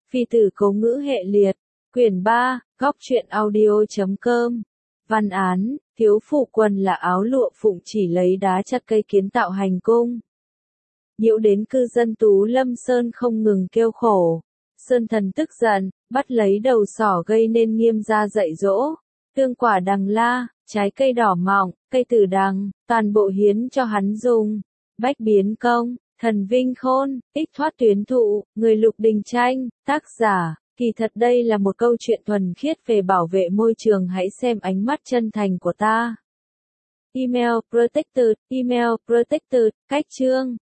Phi tử cố ngữ hệ liệt, quyển 3, góc truyện audio.com. Văn án, thiếu phụ quần là áo lụa phụng chỉ lấy đá chặt cây kiến tạo hành cung. Nhiễu đến cư dân Tú Lâm Sơn không ngừng kêu khổ. Sơn thần tức giận, bắt lấy đầu sỏ gây nên nghiêm ra dạy dỗ. Tương quả đằng la, trái cây đỏ mọng, cây tử đằng, toàn bộ hiến cho hắn dùng. Bách biến công, thần vinh khôn, ích thoát tuyến thụ, người Lục Đình Tranh, tác giả. Kỳ thật đây là một câu chuyện thuần khiết về bảo vệ môi trường, hãy xem ánh mắt chân thành của ta. Email protected, cách chương.